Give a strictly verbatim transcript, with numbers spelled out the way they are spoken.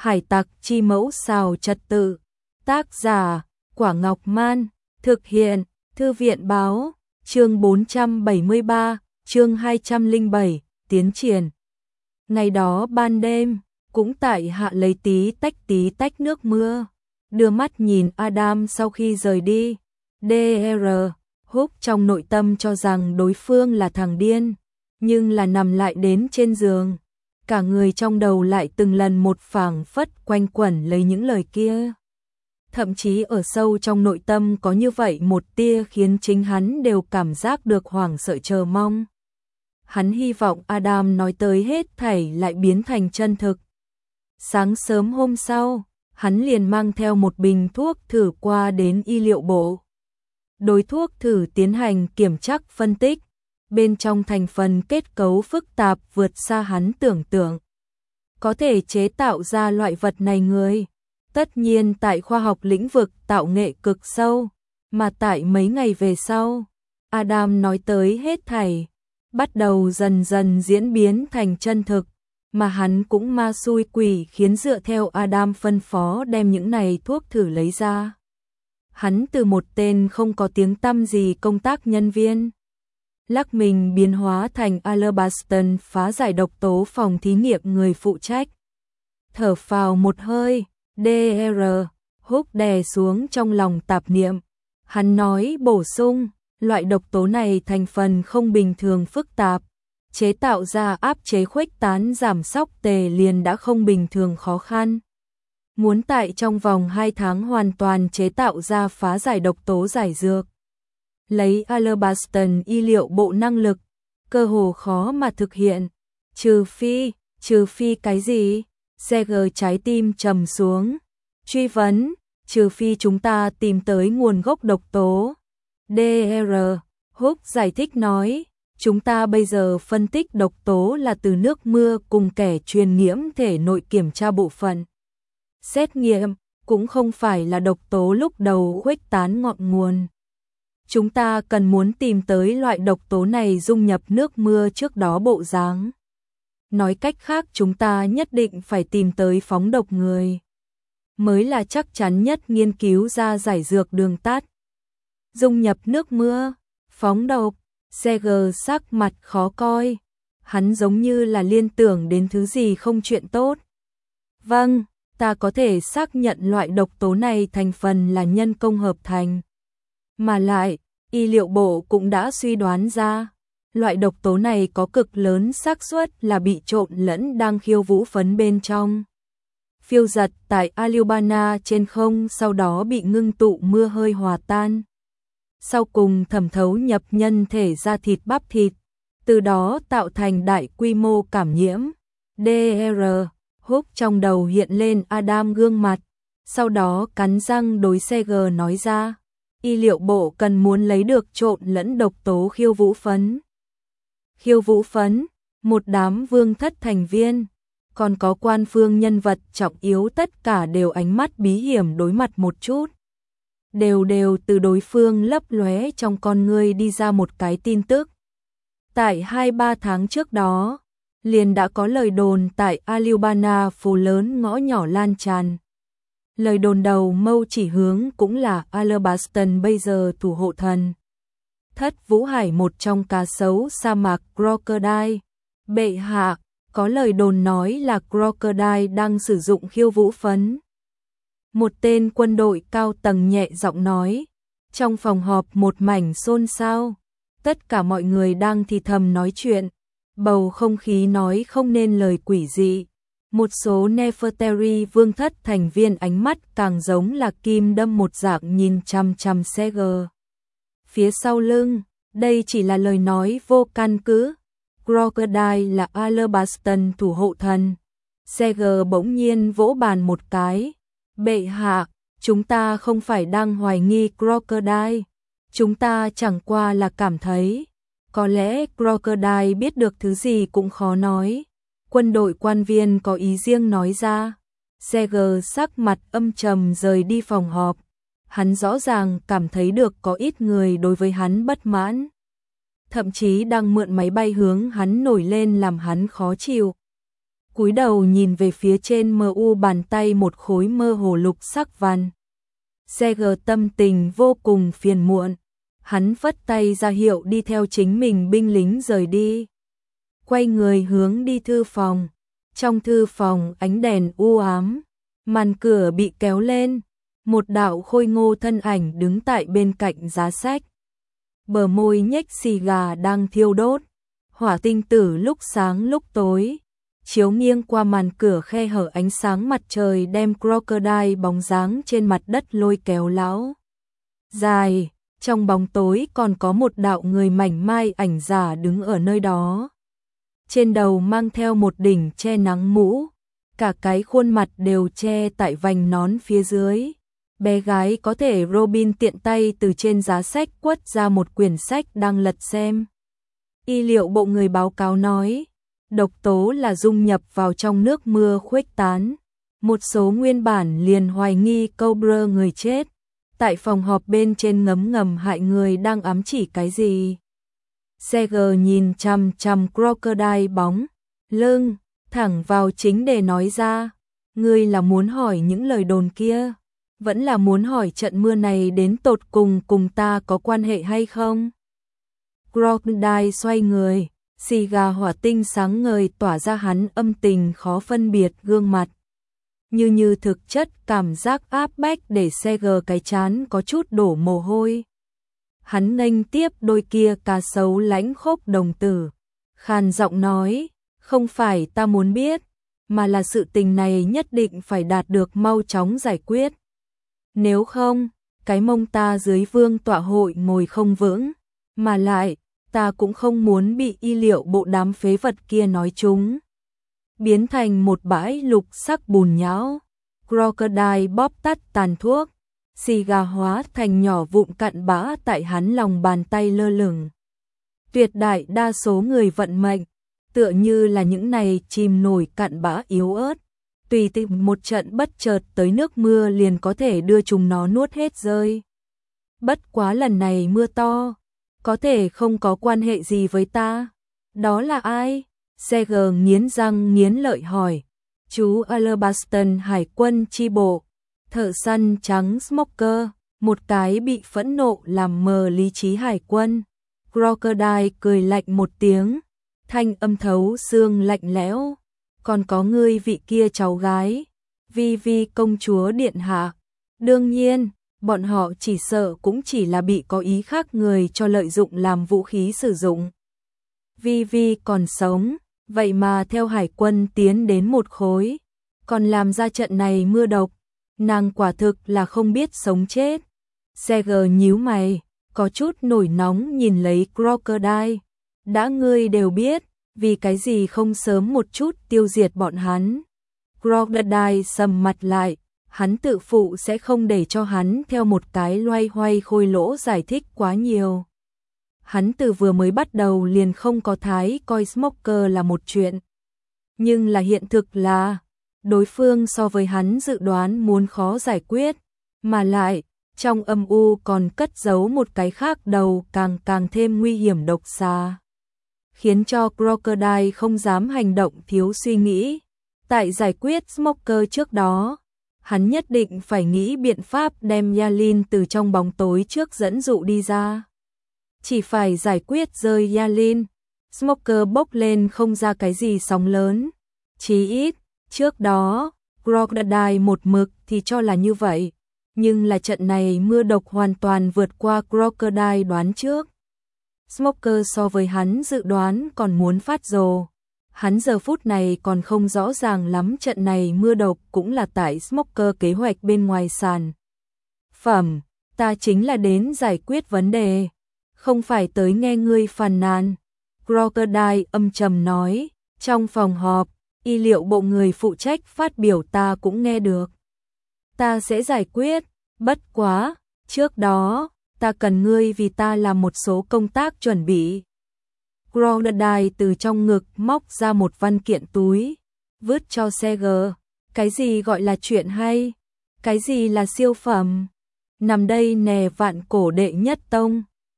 Hải tặc chi mẫu xào trật tự. Tác giả, Quả Ngọc Man. Thực hiện, Thư viện Báo. Chương bốn trăm bảy mươi ba, chương hai trăm lẻ bảy, tiến triển. Ngày đó ban đêm, cũng tại hạ lấy tí tách tí tách nước mưa. Đưa mắt nhìn Adam sau khi rời đi. đê rờ. Hook trong nội tâm cho rằng đối phương là thằng điên, nhưng là nằm lại đến trên giường. Cả người trong đầu lại từng lần một phảng phất quanh quẩn lấy những lời kia. Thậm chí ở sâu trong nội tâm có như vậy một tia khiến chính hắn đều cảm giác được hoảng sợ chờ mong. Hắn hy vọng Adam nói tới hết thảy lại biến thành chân thực. Sáng sớm hôm sau, hắn liền mang theo một bình thuốc thử qua đến y liệu bộ. Đối thuốc thử tiến hành kiểm tra phân tích, bên trong thành phần kết cấu phức tạp vượt xa hắn tưởng tượng. Có thể chế tạo ra loại vật này người, tất nhiên tại khoa học lĩnh vực tạo nghệ cực sâu, mà tại mấy ngày về sau, Adam nói tới hết thảy, bắt đầu dần dần diễn biến thành chân thực, mà hắn cũng ma xui quỷ khiến dựa theo Adam phân phó đem những này thuốc thử lấy ra. Hắn từ một tên không có tiếng tăm gì công tác nhân viên, lắc mình biến hóa thành Alabaston phá giải độc tố phòng thí nghiệm người phụ trách. Thở phào một hơi, đê rờ. Hook đè xuống trong lòng tạp niệm. Hắn nói bổ sung, loại độc tố này thành phần không bình thường phức tạp, chế tạo ra áp chế khuếch tán giảm sóc tề liền đã không bình thường khó khăn. Muốn tại trong vòng hai tháng hoàn toàn chế tạo ra phá giải độc tố giải dược, lấy Alabaston y liệu bộ năng lực, cơ hồ khó mà thực hiện. Trừ phi, trừ phi cái gì? Seger trái tim trầm xuống. Truy vấn, trừ phi chúng ta tìm tới nguồn gốc độc tố. đê rờ. Hook giải thích nói, chúng ta bây giờ phân tích độc tố là từ nước mưa cùng kẻ truyền nhiễm thể nội kiểm tra bộ phận. Xét nghiệm, cũng không phải là độc tố lúc đầu khuếch tán ngọn nguồn. Chúng ta cần muốn tìm tới loại độc tố này dung nhập nước mưa trước đó bộ dáng. Nói cách khác chúng ta nhất định phải tìm tới phóng độc người, mới là chắc chắn nhất nghiên cứu ra giải dược đường tắt. Dung nhập nước mưa, phóng độc, Seger sắc mặt khó coi. Hắn giống như là liên tưởng đến thứ gì không chuyện tốt. Vâng, ta có thể xác nhận loại độc tố này thành phần là nhân công hợp thành. Mà lại, y liệu bộ cũng đã suy đoán ra, loại độc tố này có cực lớn xác suất là bị trộn lẫn đang khiêu vũ phấn bên trong. Phiêu giật tại Alubana trên không sau đó bị ngưng tụ mưa hơi hòa tan. Sau cùng thẩm thấu nhập nhân thể ra thịt bắp thịt, từ đó tạo thành đại quy mô cảm nhiễm. đê rờ. Hook trong đầu hiện lên Adam gương mặt, sau đó cắn răng đối Seger nói ra, y liệu bộ cần muốn lấy được trộn lẫn độc tố khiêu vũ phấn. Khiêu vũ phấn, một đám vương thất thành viên, còn có quan phương nhân vật trọng yếu tất cả đều ánh mắt bí hiểm đối mặt một chút. Đều đều từ đối phương lấp lóe trong con ngươi đi ra một cái tin tức. Tại hai ba tháng trước đó, liền đã có lời đồn tại Alubana phố lớn ngõ nhỏ lan tràn. Lời đồn đầu mâu chỉ hướng cũng là Alabaston bây giờ thủ hộ thần. Thất Vũ Hải một trong cá sấu sa mạc Crocodile. Bệ hạ, có lời đồn nói là Crocodile đang sử dụng khiêu vũ phấn. Một tên quân đội cao tầng nhẹ giọng nói. Trong phòng họp một mảnh xôn xao. Tất cả mọi người đang thì thầm nói chuyện. Bầu không khí nói không nên lời quỷ dị. Một số Nefertari vương thất thành viên ánh mắt càng giống là kim đâm một dạng nhìn chằm chằm Seger. Phía sau lưng, đây chỉ là lời nói vô căn cứ. Crocodile là Alabaston thủ hộ thần. Seger bỗng nhiên vỗ bàn một cái. Bệ hạ, chúng ta không phải đang hoài nghi Crocodile. Chúng ta chẳng qua là cảm thấy, có lẽ Crocodile biết được thứ gì cũng khó nói. Quân đội quan viên có ý riêng nói ra. Seger sắc mặt âm trầm rời đi phòng họp. Hắn rõ ràng cảm thấy được có ít người đối với hắn bất mãn. Thậm chí đang mượn máy bay hướng hắn nổi lên làm hắn khó chịu. cúi đầu nhìn về phía trên mờ u bàn tay một khối mơ hồ lục sắc văn. Seger tâm tình vô cùng phiền muộn, hắn phất tay ra hiệu đi theo chính mình binh lính rời đi. Quay người hướng đi thư phòng, trong thư phòng ánh đèn u ám, màn cửa bị kéo lên, một đạo khôi ngô thân ảnh đứng tại bên cạnh giá sách. Bờ môi nhếch xì gà đang thiêu đốt, hỏa tinh tử lúc sáng lúc tối, chiếu nghiêng qua màn cửa khe hở ánh sáng mặt trời đem Crocodile bóng dáng trên mặt đất lôi kéo lão dài, trong bóng tối còn có một đạo người mảnh mai ảnh giả đứng ở nơi đó. Trên đầu mang theo một đỉnh che nắng mũ, cả cái khuôn mặt đều che tại vành nón phía dưới. Bé gái có thể Robin tiện tay từ trên giá sách quất ra một quyển sách đang lật xem. Y liệu bộ người báo cáo nói, độc tố là dung nhập vào trong nước mưa khuếch tán. Một số nguyên bản liền hoài nghi Cobra người chết, tại phòng họp bên trên ngấm ngầm hại người đang ám chỉ cái gì. Seger nhìn chằm chằm Crocodile bóng lưng, thẳng vào chính đề nói ra, ngươi là muốn hỏi những lời đồn kia, vẫn là muốn hỏi trận mưa này đến tột cùng cùng ta có quan hệ hay không? Crocodile xoay người, xì gà hỏa tinh sáng ngời tỏa ra hắn âm tình khó phân biệt gương mặt. Như như thực chất cảm giác áp bách để Seger cái chán có chút đổ mồ hôi. Hắn nghênh tiếp đôi kia cá sấu lãnh khốc đồng tử, khàn giọng nói, không phải ta muốn biết, mà là sự tình này nhất định phải đạt được mau chóng giải quyết. Nếu không, cái mông ta dưới vương tọa hội ngồi không vững, mà lại, ta cũng không muốn bị y liệu bộ đám phế vật kia nói chúng. Biến thành một bãi lục sắc bùn nhão, Crocodile bóp tắt tàn thuốc, xì gà hóa thành nhỏ vụn cặn bã tại hắn lòng bàn tay lơ lửng. Tuyệt đại đa số người vận mệnh, tựa như là những này chìm nổi cặn bã yếu ớt, tùy tìm một trận bất chợt tới nước mưa liền có thể đưa chúng nó nuốt hết rơi. Bất quá lần này mưa to, có thể không có quan hệ gì với ta. Đó là ai? Seger nghiến răng nghiến lợi hỏi. Chú Alabaston Hải quân chi bộ, thợ săn trắng Smoker, một cái bị phẫn nộ làm mờ lý trí hải quân. Crocodile cười lạnh một tiếng, thanh âm thấu xương lạnh lẽo. Còn có ngươi vị kia cháu gái, Vi Vi công chúa điện hạ. Đương nhiên, bọn họ chỉ sợ cũng chỉ là bị có ý khác người cho lợi dụng làm vũ khí sử dụng. Vi Vi còn sống, vậy mà theo hải quân tiến đến một khối, còn làm ra trận này mưa độc, nàng quả thực là không biết sống chết. Seger nhíu mày, có chút nổi nóng nhìn lấy Crocodile. Đã ngươi đều biết, vì cái gì không sớm một chút tiêu diệt bọn hắn? Crocodile sầm mặt lại, hắn tự phụ sẽ không để cho hắn theo một cái loay hoay khôi lỗ giải thích quá nhiều. Hắn từ vừa mới bắt đầu liền không có thái coi Smoker là một chuyện. Nhưng là hiện thực là, đối phương so với hắn dự đoán muốn khó giải quyết, mà lại, trong âm u còn cất giấu một cái khác đầu càng càng thêm nguy hiểm độc xà. Khiến cho Crocodile không dám hành động thiếu suy nghĩ. Tại giải quyết Smoker trước đó, hắn nhất định phải nghĩ biện pháp đem Yalin từ trong bóng tối trước dẫn dụ đi ra. Chỉ phải giải quyết rơi Yalin, Smoker bốc lên không ra cái gì sóng lớn. Chí ít, trước đó, Crocodile một mực thì cho là như vậy. Nhưng là trận này mưa độc hoàn toàn vượt qua Crocodile đoán trước. Smoker so với hắn dự đoán còn muốn phát rồ. Hắn giờ phút này còn không rõ ràng lắm trận này mưa độc cũng là tại Smoker kế hoạch bên ngoài sàn. Phẩm, ta chính là đến giải quyết vấn đề, không phải tới nghe ngươi phàn nàn. Crocodile âm trầm nói, trong phòng họp, y liệu bộ người phụ trách phát biểu ta cũng nghe được. Ta sẽ giải quyết, bất quá, trước đó, ta cần ngươi vì ta làm một số công tác chuẩn bị. Crocodile từ trong ngực móc ra một văn kiện túi, vứt cho Seger. Cái gì gọi là chuyện hay? Cái gì là siêu phẩm? Nằm đây nè vạn cổ đệ nhất tông.